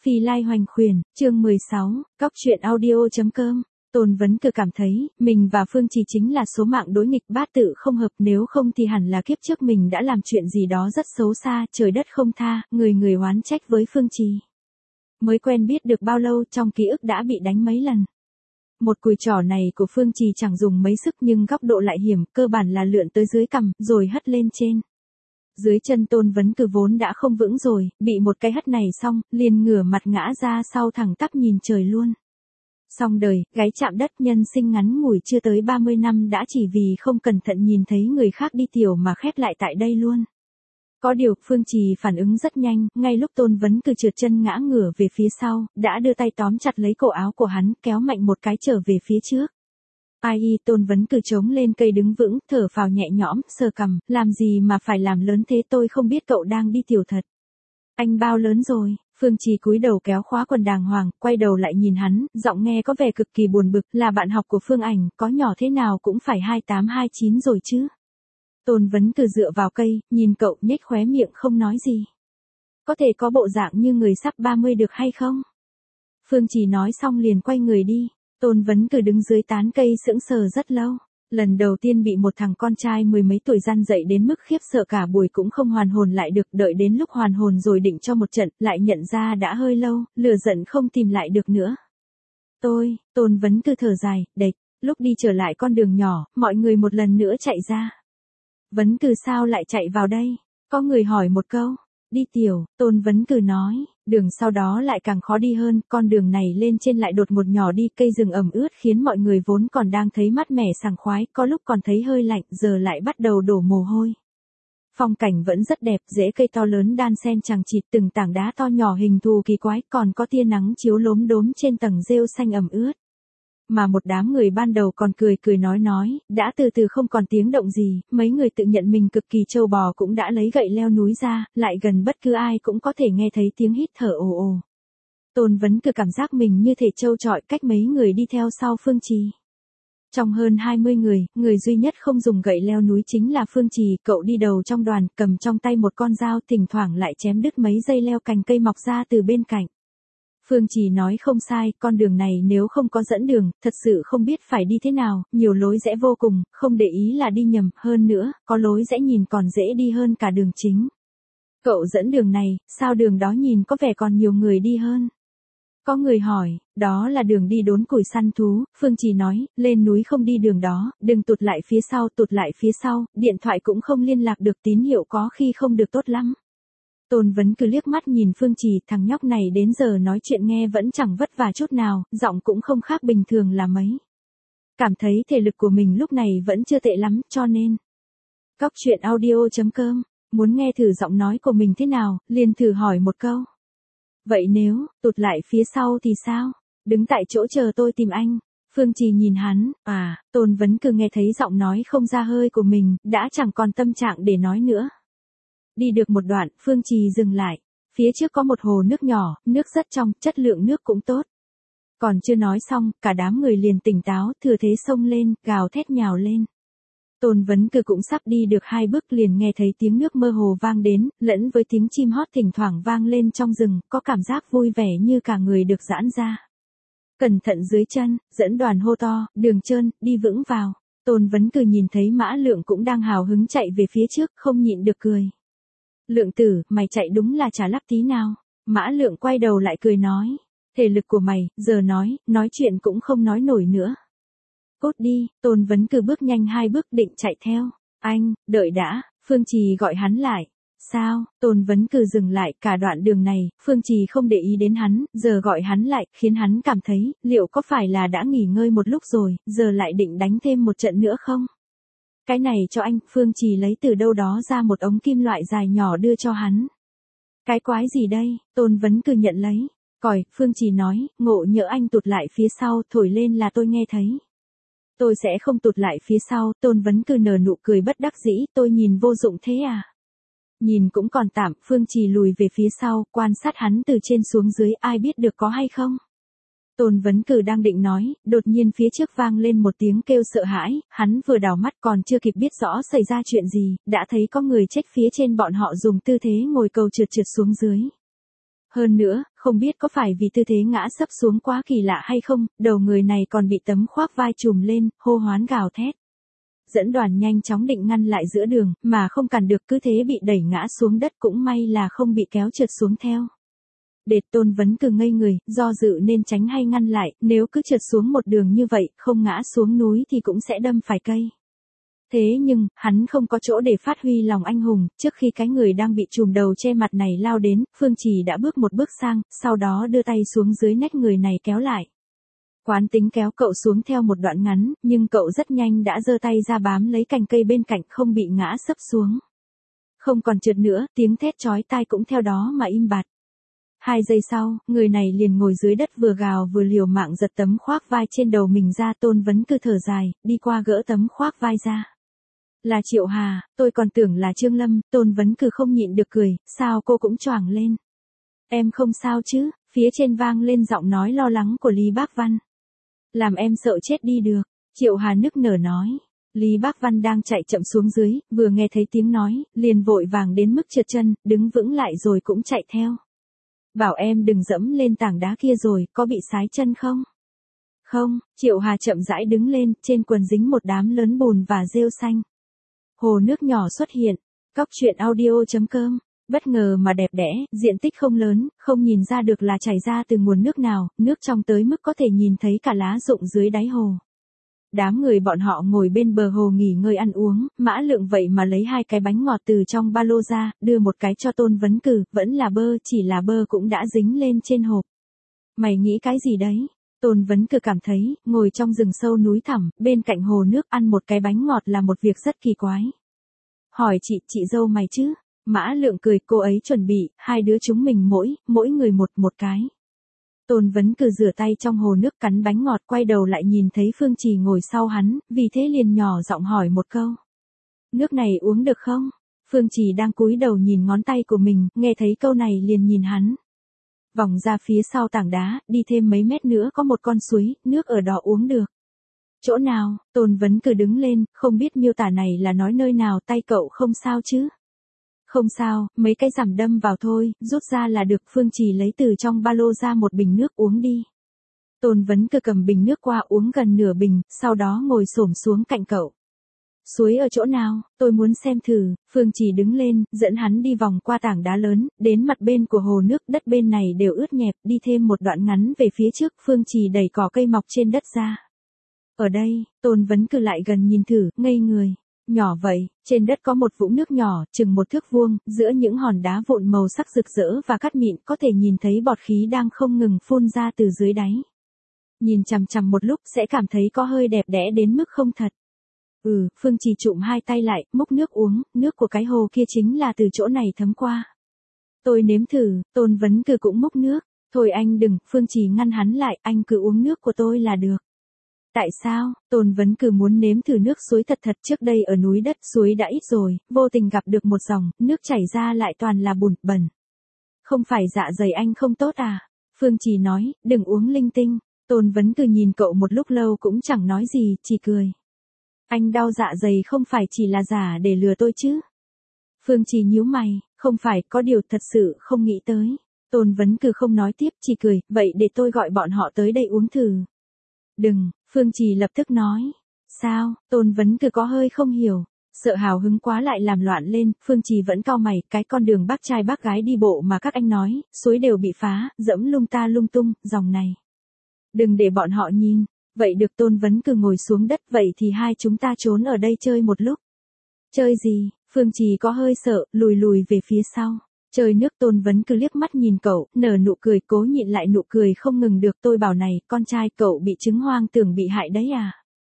Phi Lai Hoành Khuyển, chương 16, Cóc truyện audio.com. Tôn Vấn Cử cảm thấy, mình và Phương Trì chính là số mạng đối nghịch, bát tự không hợp, nếu không thì hẳn là kiếp trước mình đã làm chuyện gì đó rất xấu xa, trời đất không tha, người người oán trách với Phương Trì. Mới quen biết được bao lâu, trong ký ức đã bị đánh mấy lần. Một cùi trỏ này của Phương Trì chẳng dùng mấy sức nhưng góc độ lại hiểm, cơ bản là lượn tới dưới cằm, rồi hất lên trên. Dưới chân Tôn Vấn Cử vốn đã không vững rồi, bị một cái hất này xong, liền ngửa mặt ngã ra sau thẳng tắp nhìn trời luôn. Xong đời, gáy chạm đất, nhân sinh ngắn ngủi chưa tới 30 năm đã chỉ vì không cẩn thận nhìn thấy người khác đi tiểu mà khép lại tại đây luôn. Có điều, Phương Trì phản ứng rất nhanh, ngay lúc Tôn Vấn Cử trượt chân ngã ngửa về phía sau, đã đưa tay tóm chặt lấy cổ áo của hắn, kéo mạnh một cái trở về phía trước. Tôn Vấn Cử chống lên cây đứng vững, thở phào nhẹ nhõm, sờ cằm, làm gì mà phải làm lớn thế, tôi không biết cậu đang đi tiểu thật. Anh bao lớn rồi? Phương Trì cúi đầu kéo khóa quần đàng hoàng, quay đầu lại nhìn hắn, giọng nghe có vẻ cực kỳ buồn bực, là bạn học của Phương Ảnh, có nhỏ thế nào cũng phải 28-29 rồi chứ. Tôn Vấn Cử dựa vào cây, nhìn cậu, nhếch khóe miệng không nói gì. Có thể có bộ dạng như người sắp 30 được hay không? Phương Trì nói xong liền quay người đi. Tôn Vấn Cử đứng dưới tán cây sững sờ rất lâu. Lần đầu tiên bị một thằng con trai mười mấy tuổi gian dậy đến mức khiếp sợ cả buổi cũng không hoàn hồn lại được, đợi đến lúc hoàn hồn rồi định cho một trận, lại nhận ra đã hơi lâu, lửa giận không tìm lại được nữa. Tôn Vấn Cử thở dài, đệt, lúc đi trở lại con đường nhỏ, mọi người một lần nữa chạy ra. Vấn Cử sao lại chạy vào đây? Có người hỏi một câu. Đi tiểu, Tôn Vấn Cử nói, đường sau đó lại càng khó đi hơn, con đường này lên trên lại đột ngột nhỏ đi, cây rừng ẩm ướt khiến mọi người vốn còn đang thấy mát mẻ sảng khoái, có lúc còn thấy hơi lạnh, giờ lại bắt đầu đổ mồ hôi. Phong cảnh vẫn rất đẹp, rễ cây to lớn đan xen chằng chịt, từng tảng đá to nhỏ hình thù kỳ quái, còn có tia nắng chiếu lốm đốm trên tầng rêu xanh ẩm ướt. Mà một đám người ban đầu còn cười nói, đã từ từ không còn tiếng động gì, mấy người tự nhận mình cực kỳ trâu bò cũng đã lấy gậy leo núi ra, lại gần bất cứ ai cũng có thể nghe thấy tiếng hít thở ồ ồ. Tôn Vấn Cử cảm giác mình như thể trâu trọi cách mấy người đi theo sau Phương Trì. Trong hơn 20 người, người duy nhất không dùng gậy leo núi chính là Phương Trì, cậu đi đầu trong đoàn, cầm trong tay một con dao, thỉnh thoảng lại chém đứt mấy dây leo cành cây mọc ra từ bên cạnh. Phương Trì nói không sai, con đường này nếu không có dẫn đường, thật sự không biết phải đi thế nào, nhiều lối rẽ vô cùng, không để ý là đi nhầm, hơn nữa, có lối rẽ nhìn còn dễ đi hơn cả đường chính. Cậu dẫn đường này, sao đường đó nhìn có vẻ còn nhiều người đi hơn? Có người hỏi, đó là đường đi đốn củi săn thú, Phương Trì nói, lên núi không đi đường đó, đừng tụt lại phía sau, điện thoại cũng không liên lạc được, tín hiệu có khi không được tốt lắm. Tôn Vấn Cử liếc mắt nhìn Phương Trì, thằng nhóc này đến giờ nói chuyện nghe vẫn chẳng vất vả chút nào, giọng cũng không khác bình thường là mấy. Cảm thấy thể lực của mình lúc này vẫn chưa tệ lắm, cho nên. Cóc truyện audio.com, muốn nghe thử giọng nói của mình thế nào, liền thử hỏi một câu. Vậy nếu, tụt lại phía sau thì sao? Đứng tại chỗ chờ tôi tìm anh. Phương Trì nhìn hắn, Tôn Vấn Cử nghe thấy giọng nói không ra hơi của mình, đã chẳng còn tâm trạng để nói nữa. Đi được một đoạn, Phương Trì dừng lại. Phía trước có một hồ nước nhỏ, nước rất trong, chất lượng nước cũng tốt. Còn chưa nói xong, cả đám người liền tỉnh táo, thừa thế xông lên, gào thét nhào lên. Tôn Vấn Cử cũng sắp đi được 2 bước liền nghe thấy tiếng nước mơ hồ vang đến, lẫn với tiếng chim hót thỉnh thoảng vang lên trong rừng, có cảm giác vui vẻ như cả người được giãn ra. Cẩn thận dưới chân, dẫn đoàn hô to, đường trơn, đi vững vào. Tôn Vấn Cử nhìn thấy Mã Lượng cũng đang hào hứng chạy về phía trước, không nhịn được cười. Lượng tử, mày chạy đúng là chả lắp tí nào. Mã Lượng quay đầu lại cười nói. Thể lực của mày, giờ nói chuyện cũng không nói nổi nữa. Cốt đi, Tôn Vấn Cử bước nhanh 2 bước định chạy theo. Anh, đợi đã, Phương Trì gọi hắn lại. Sao, Tôn Vấn Cử dừng lại, cả đoạn đường này, Phương Trì không để ý đến hắn, giờ gọi hắn lại, khiến hắn cảm thấy, liệu có phải là đã nghỉ ngơi một lúc rồi, giờ lại định đánh thêm một trận nữa không? Cái này cho anh, Phương Trì lấy từ đâu đó ra một ống kim loại dài nhỏ đưa cho hắn. Cái quái gì đây? Tôn Vấn Cử nhận lấy. Còi, Phương Trì nói, ngộ nhỡ anh tụt lại phía sau, thổi lên là tôi nghe thấy. Tôi sẽ không tụt lại phía sau, Tôn Vấn Cử nở nụ cười bất đắc dĩ, tôi nhìn vô dụng thế à? Nhìn cũng còn tạm, Phương Trì lùi về phía sau, quan sát hắn từ trên xuống dưới, ai biết được có hay không? Tôn Vấn Cử đang định nói, đột nhiên phía trước vang lên một tiếng kêu sợ hãi, hắn vừa đảo mắt còn chưa kịp biết rõ xảy ra chuyện gì, đã thấy có người trách phía trên bọn họ dùng tư thế ngồi cầu trượt xuống dưới. Hơn nữa, Không biết có phải vì tư thế ngã sấp xuống quá kỳ lạ hay không, đầu người này còn bị tấm khoác vai trùm lên, hô hoán gào thét. Dẫn đoàn nhanh chóng định ngăn lại giữa đường, mà không cản được, cứ thế bị đẩy ngã xuống đất, cũng may là không bị kéo trượt xuống theo. Đệt Tôn Vấn Cừ ngây người, do dự nên tránh hay ngăn lại, nếu cứ trượt xuống một đường như vậy, không ngã xuống núi thì cũng sẽ đâm phải cây. Thế nhưng, hắn không có chỗ để phát huy lòng anh hùng, trước khi cái người đang bị trùm đầu che mặt này lao đến, Phương Trì đã bước một bước sang, sau đó đưa tay xuống dưới nách người này kéo lại. Quán tính kéo cậu xuống theo một đoạn ngắn, nhưng cậu rất nhanh đã giơ tay ra bám lấy cành cây bên cạnh, không bị ngã sấp xuống. Không còn trượt nữa, tiếng thét chói tai cũng theo đó mà im bặt. 2 giây sau, người này liền ngồi dưới đất vừa gào vừa liều mạng giật tấm khoác vai trên đầu mình ra. Tôn Vấn Cừ thở dài, đi qua gỡ tấm khoác vai ra. Là Triệu Hà, tôi còn tưởng là Trương Lâm. Tôn Vấn Cừ không nhịn được cười, sao cô cũng choàng lên. Em không sao chứ, phía trên vang lên giọng nói lo lắng của Lý Bác Văn. Làm em sợ chết đi được, Triệu Hà nức nở nói. Lý Bác Văn đang chạy chậm xuống dưới, vừa nghe thấy tiếng nói, liền vội vàng đến mức trượt chân, đứng vững lại rồi cũng chạy theo. Bảo em đừng dẫm lên tảng đá kia rồi, có bị sái chân không? Không, Triệu Hà chậm rãi đứng lên, trên quần dính một đám lớn bùn và rêu xanh. Hồ nước nhỏ xuất hiện, Cóc truyện audio.com, bất ngờ mà đẹp đẽ, diện tích không lớn, không nhìn ra được là chảy ra từ nguồn nước nào, nước trong tới mức có thể nhìn thấy cả lá rụng dưới đáy hồ. Đám người bọn họ ngồi bên bờ hồ nghỉ ngơi ăn uống, Mã Lượng vậy mà lấy 2 cái bánh ngọt từ trong ba lô ra, đưa một cái cho Tôn Vấn Cừ, vẫn là bơ, chỉ là bơ cũng đã dính lên trên hộp. Mày nghĩ cái gì đấy? Tôn Vấn Cừ cảm thấy, ngồi trong rừng sâu núi thẳm, bên cạnh hồ nước ăn một cái bánh ngọt là một việc rất kỳ quái. Hỏi chị dâu mày chứ? Mã Lượng cười, cô ấy chuẩn bị, 2 đứa chúng mình mỗi người một cái. Tôn Vấn Cừ rửa tay trong hồ nước cắn bánh ngọt, quay đầu lại nhìn thấy Phương Trì ngồi sau hắn, vì thế liền nhỏ giọng hỏi một câu. Nước này uống được không? Phương Trì đang cúi đầu nhìn ngón tay của mình, nghe thấy câu này liền nhìn hắn. Vòng ra phía sau tảng đá, đi thêm mấy mét nữa có một con suối, nước ở đó uống được. Chỗ nào? Tôn Vấn Cừ đứng lên, không biết miêu tả này là nói nơi nào, tay cậu không sao chứ? Không sao, mấy cái giảm đâm vào thôi, rút ra là được. Phương Trì lấy từ trong ba lô ra một bình nước, uống đi. Tôn Vấn Cừ cầm bình nước qua uống gần nửa bình, sau đó ngồi xổm xuống cạnh cậu. Suối ở chỗ nào, tôi muốn xem thử. Phương Trì đứng lên, dẫn hắn đi vòng qua tảng đá lớn, đến mặt bên của hồ nước, đất bên này đều ướt nhẹp, đi thêm một đoạn ngắn về phía trước, Phương Trì đẩy cỏ cây mọc trên đất ra. Ở đây, Tôn Vấn Cừ lại gần nhìn thử, ngây người. Nhỏ vậy, trên đất có một vũng nước nhỏ, chừng 1 thước vuông, giữa những hòn đá vụn màu sắc rực rỡ và cát mịn, có thể nhìn thấy bọt khí đang không ngừng phun ra từ dưới đáy. Nhìn chằm chằm một lúc sẽ cảm thấy có hơi đẹp đẽ đến mức không thật. Phương Trì trụm 2 tay lại, múc nước uống, nước của cái hồ kia chính là từ chỗ này thấm qua. Tôi nếm thử. Tôn Vấn Cừ cũng múc nước. Thôi anh đừng, Phương Trì ngăn hắn lại, anh cứ uống nước của tôi là được. Tại sao? Tôn Vấn Cừ muốn nếm thử nước suối thật, trước đây ở núi đất suối đã ít rồi, vô tình gặp được một dòng, nước chảy ra lại toàn là bùn, bẩn. Không phải dạ dày anh không tốt à? Phương Trì nói, đừng uống linh tinh. Tôn Vấn Cừ nhìn cậu một lúc lâu cũng chẳng nói gì, chỉ cười. Anh đau dạ dày không phải chỉ là giả để lừa tôi chứ? Phương Trì nhíu mày, không phải, có điều thật sự không nghĩ tới. Tôn Vấn Cừ không nói tiếp, chỉ cười, vậy để tôi gọi bọn họ tới đây uống thử. Đừng, Phương Trì lập tức nói. Sao? Tôn Vấn Cừ có hơi không hiểu. Sợ hào hứng quá lại làm loạn lên, Phương Trì vẫn cau mày, cái con đường bác trai bác gái đi bộ mà các anh nói, suối đều bị phá, dẫm lung ta lung tung, dòng này. Đừng để bọn họ nhìn. Vậy được. Tôn Vấn Cừ ngồi xuống đất, vậy thì hai chúng ta trốn ở đây chơi một lúc. Chơi gì? Phương Trì có hơi sợ, lùi về phía sau. Chơi nước. Tôn Vấn Cừ liếc mắt nhìn cậu, nở nụ cười, cố nhịn lại nụ cười không ngừng được. Tôi bảo này, con trai cậu bị chứng hoang tưởng bị hại đấy à?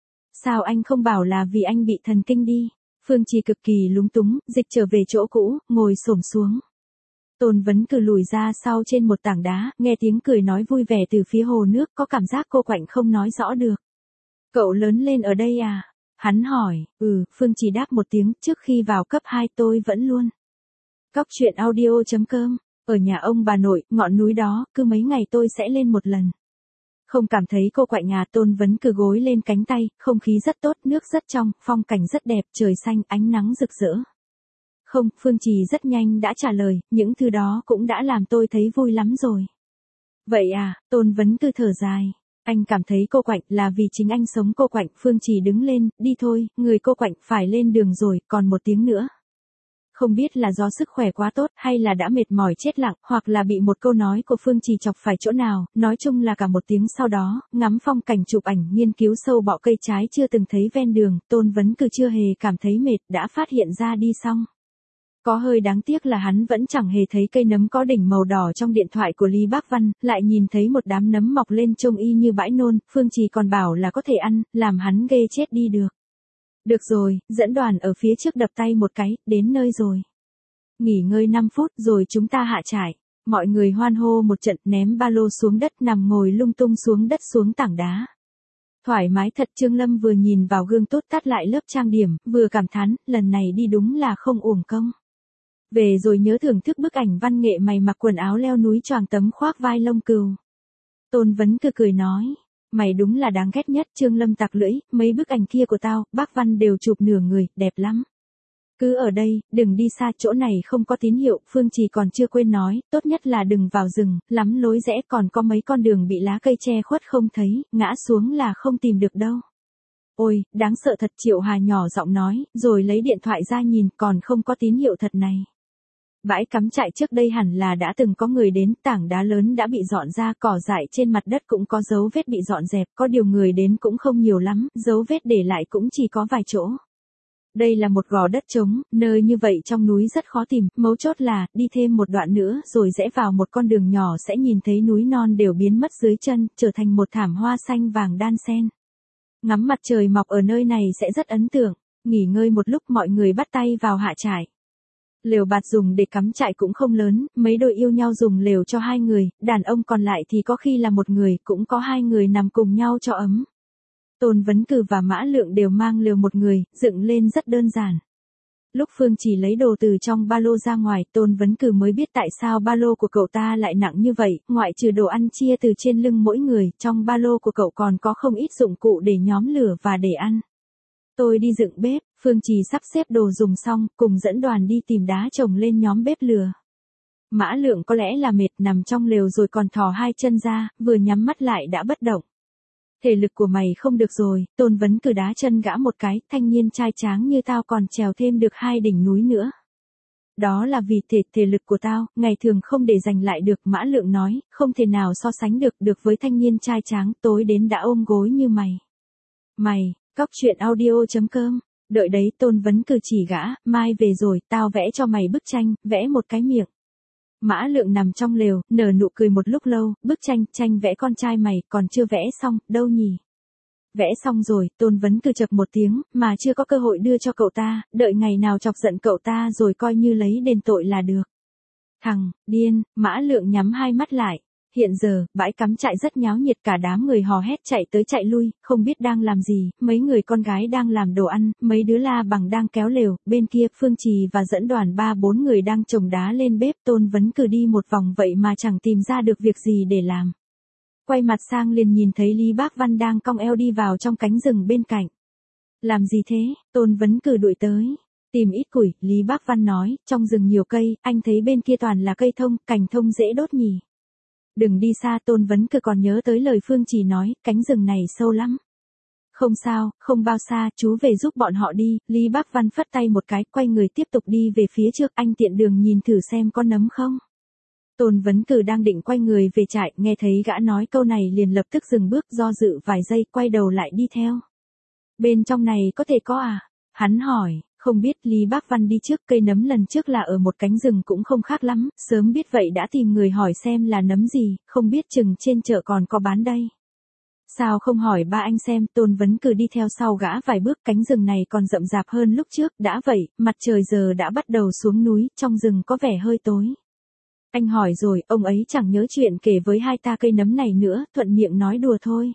Sao anh không bảo là vì anh bị thần kinh đi? Phương Trì cực kỳ lúng túng, dịch trở về chỗ cũ, ngồi xổm xuống. Tôn Vấn Cừ lùi ra sau trên một tảng đá, nghe tiếng cười nói vui vẻ từ phía hồ nước, có cảm giác cô quạnh không nói rõ được. Cậu lớn lên ở đây à? Hắn hỏi. Phương Trì đáp một tiếng, trước khi vào cấp 2 tôi vẫn luôn. Cóc truyện audio.com, ở nhà ông bà nội, ngọn núi đó, cứ mấy ngày tôi sẽ lên một lần. Không cảm thấy cô quạnh à? Tôn Vấn Cừ gối lên cánh tay, không khí rất tốt, nước rất trong, phong cảnh rất đẹp, trời xanh, ánh nắng rực rỡ. Không, Phương Trì rất nhanh đã trả lời, những thứ đó cũng đã làm tôi thấy vui lắm rồi. Vậy à, Tôn Vấn Tư thở dài. Anh cảm thấy cô quạnh là vì chính anh sống cô quạnh. Phương Trì đứng lên, đi thôi, người cô quạnh phải lên đường rồi, còn 1 tiếng nữa. Không biết là do sức khỏe quá tốt hay là đã mệt mỏi chết lặng, hoặc là bị một câu nói của Phương Trì chọc phải chỗ nào, nói chung là cả 1 tiếng sau đó, ngắm phong cảnh chụp ảnh nghiên cứu sâu bọ cây trái chưa từng thấy ven đường, Tôn Vấn Cừ chưa hề cảm thấy mệt đã phát hiện ra đi xong. Có hơi đáng tiếc là hắn vẫn chẳng hề thấy cây nấm có đỉnh màu đỏ trong điện thoại của Lý Bác Văn, lại nhìn thấy một đám nấm mọc lên trông y như bãi nôn, Phương Trì còn bảo là có thể ăn, làm hắn ghê chết đi được. Được rồi, dẫn đoàn ở phía trước đập tay một cái, đến nơi rồi. Nghỉ ngơi 5 phút rồi chúng ta hạ trại. Mọi người hoan hô một trận ném ba lô xuống đất nằm ngồi lung tung xuống đất xuống tảng đá. Thoải mái thật. Trương Lâm vừa nhìn vào gương tốt tắt lại lớp trang điểm, vừa cảm thán, lần này đi đúng là không uổng công. Về rồi nhớ thưởng thức bức ảnh văn nghệ mày mặc quần áo leo núi choàng tấm khoác vai lông cừu. Tôn Vấn Cừ cười nói, mày đúng là đáng ghét nhất. Trương Lâm tặc lưỡi, mấy bức ảnh kia của tao, bác Văn đều chụp nửa người, đẹp lắm. Cứ ở đây, đừng đi xa, chỗ này không có tín hiệu. Phương Trì còn chưa quên nói, tốt nhất là đừng vào rừng, lắm lối rẽ, còn có mấy con đường bị lá cây che khuất không thấy, ngã xuống là không tìm được đâu. Ôi, đáng sợ thật. Triệu Hà nhỏ giọng nói, rồi lấy điện thoại ra nhìn, còn không có tín hiệu thật này. Bãi cắm trại trước đây hẳn là đã từng có người đến, tảng đá lớn đã bị dọn ra, cỏ dại trên mặt đất cũng có dấu vết bị dọn dẹp, có điều người đến cũng không nhiều lắm, dấu vết để lại cũng chỉ có vài chỗ. Đây là một gò đất trống, nơi như vậy trong núi rất khó tìm, mấu chốt là, đi thêm một đoạn nữa rồi rẽ vào một con đường nhỏ sẽ nhìn thấy núi non đều biến mất dưới chân, trở thành một thảm hoa xanh vàng đan xen. Ngắm mặt trời mọc ở nơi này sẽ rất ấn tượng. Nghỉ ngơi một lúc mọi người bắt tay vào hạ trại. Lều bạt dùng để cắm trại cũng không lớn, mấy đôi yêu nhau dùng lều cho 2 người, đàn ông còn lại thì có khi là 1 người, cũng có 2 người nằm cùng nhau cho ấm. Tôn Vấn Cừ và Mã Lượng đều mang lều 1 người, dựng lên rất đơn giản. Lúc Phương Trì lấy đồ từ trong ba lô ra ngoài, Tôn Vấn Cừ mới biết tại sao ba lô của cậu ta lại nặng như vậy, ngoại trừ đồ ăn chia từ trên lưng mỗi người, trong ba lô của cậu còn có không ít dụng cụ để nhóm lửa và để ăn. Tôi đi dựng bếp, Phương Trì sắp xếp đồ dùng xong, cùng dẫn đoàn đi tìm đá trồng lên nhóm bếp lửa. Mã Lượng có lẽ là mệt, nằm trong lều rồi còn thò 2 chân ra, vừa nhắm mắt lại đã bất động. Thể lực của mày không được rồi. Tôn Vấn Cừ đá chân gã một cái, thanh niên trai tráng như tao còn trèo thêm được 2 đỉnh núi nữa. Đó là vì thể lực của tao, ngày thường không để dành lại được. Mã Lượng nói, không thể nào so sánh được với thanh niên trai tráng, tối đến đã ôm gối như mày. Mày, Cóc Truyện Audio.com. Đợi đấy. Tôn Vấn Cừ chỉ gã, mai về rồi, tao vẽ cho mày bức tranh, vẽ một cái miệng. Mã Lượng nằm trong lều, nở nụ cười một lúc lâu, bức tranh vẽ con trai mày, còn chưa vẽ xong, đâu nhỉ? Vẽ xong rồi. Tôn Vấn Cừ chập một tiếng, mà chưa có cơ hội đưa cho cậu ta, đợi ngày nào chọc giận cậu ta rồi coi như lấy đền tội là được. Thằng, điên. Mã Lượng nhắm 2 mắt lại. Hiện giờ, bãi cắm trại rất nháo nhiệt, cả đám người hò hét chạy tới chạy lui, không biết đang làm gì, mấy người con gái đang làm đồ ăn, mấy đứa la bằng đang kéo lều, bên kia Phương Trì và dẫn đoàn 3-4 người đang chồng đá lên bếp. Tôn Vấn Cừ đi một vòng vậy mà chẳng tìm ra được việc gì để làm. Quay mặt sang liền nhìn thấy Lý Bác Văn đang cong eo đi vào trong cánh rừng bên cạnh. Làm gì thế? Tôn Vấn Cừ đuổi tới. Tìm ít củi. Lý Bác Văn nói, trong rừng nhiều cây, anh thấy bên kia toàn là cây thông, cành thông dễ đốt nhỉ. Đừng đi xa. Tôn Vấn Cừ còn nhớ tới lời Phương Trì nói, cánh rừng này sâu lắm. Không sao, không bao xa, chú về giúp bọn họ đi. Lý Bác Văn phất tay một cái, quay người tiếp tục đi về phía trước. Anh tiện đường nhìn thử xem có nấm không. Tôn Vấn Cừ đang định quay người về trại, nghe thấy gã nói câu này liền lập tức dừng bước, do dự vài giây, quay đầu lại đi theo. Bên trong này có thể có à? Hắn hỏi. Không biết. Lý Bác Văn đi trước. Cây nấm lần trước là ở một cánh rừng cũng không khác lắm, sớm biết vậy đã tìm người hỏi xem là nấm gì, không biết chừng trên chợ còn có bán đây. Sao không hỏi ba anh xem. Tôn Vấn Cừ đi theo sau gã vài bước, cánh rừng này còn rậm rạp hơn lúc trước, đã vậy, mặt trời giờ đã bắt đầu xuống núi, trong rừng có vẻ hơi tối. Anh hỏi rồi, ông ấy chẳng nhớ chuyện kể với hai ta cây nấm này nữa, thuận miệng nói đùa thôi.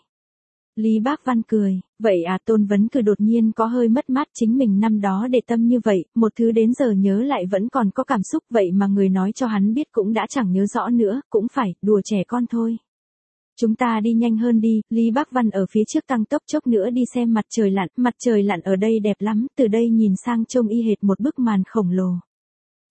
Lý Bác Văn cười. Vậy à? Tôn Vấn Cừ đột nhiên có hơi mất mát, chính mình năm đó để tâm như vậy, một thứ đến giờ nhớ lại vẫn còn có cảm xúc, vậy mà người nói cho hắn biết cũng đã chẳng nhớ rõ nữa, cũng phải, đùa trẻ con thôi. Chúng ta đi nhanh hơn đi. Lý Bác Văn ở phía trước tăng tốc, chốc nữa đi xem mặt trời lặn ở đây đẹp lắm, từ đây nhìn sang trông y hệt một bức màn khổng lồ.